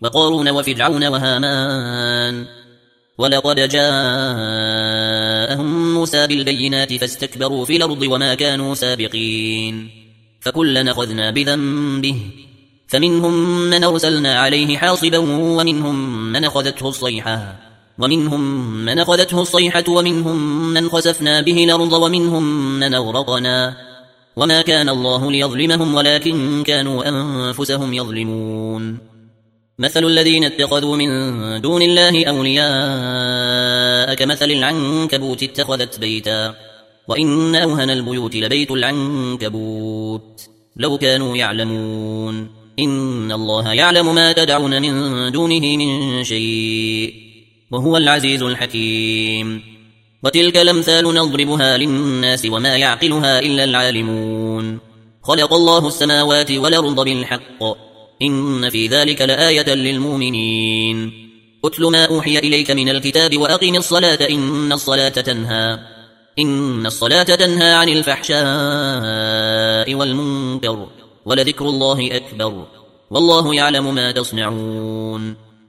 وقارون وفرعون وهامان. ولقد جاءهم موسى بالبينات فاستكبروا في الأرض وما كانوا سابقين. فكلا أخذنا بذنبه فمنهم من أرسلنا عليه حاصبا ومنهم من أخذته الصيحة ومنهم من خسفنا به الأرض ومنهم من أغرقنا. وما كان الله ليظلمهم ولكن كانوا أنفسهم يظلمون. مثل الذين اتخذوا من دون الله أولياء كمثل العنكبوت اتخذت بيتا وإن أوهن البيوت لبيت العنكبوت لو كانوا يعلمون. إن الله يعلم ما تدعون من دونه من شيء وهو العزيز الحكيم. وتلك الأمثال نضربها للناس وما يعقلها إلا العالمون. خلق الله السماوات والأرض بالحق إن في ذلك لآية للمؤمنين. أتل ما أوحي إليك من الكتاب وأقم الصلاة إن الصلاة تنهى عن الفحشاء والمنكر ولذكر الله أكبر والله يعلم ما تصنعون.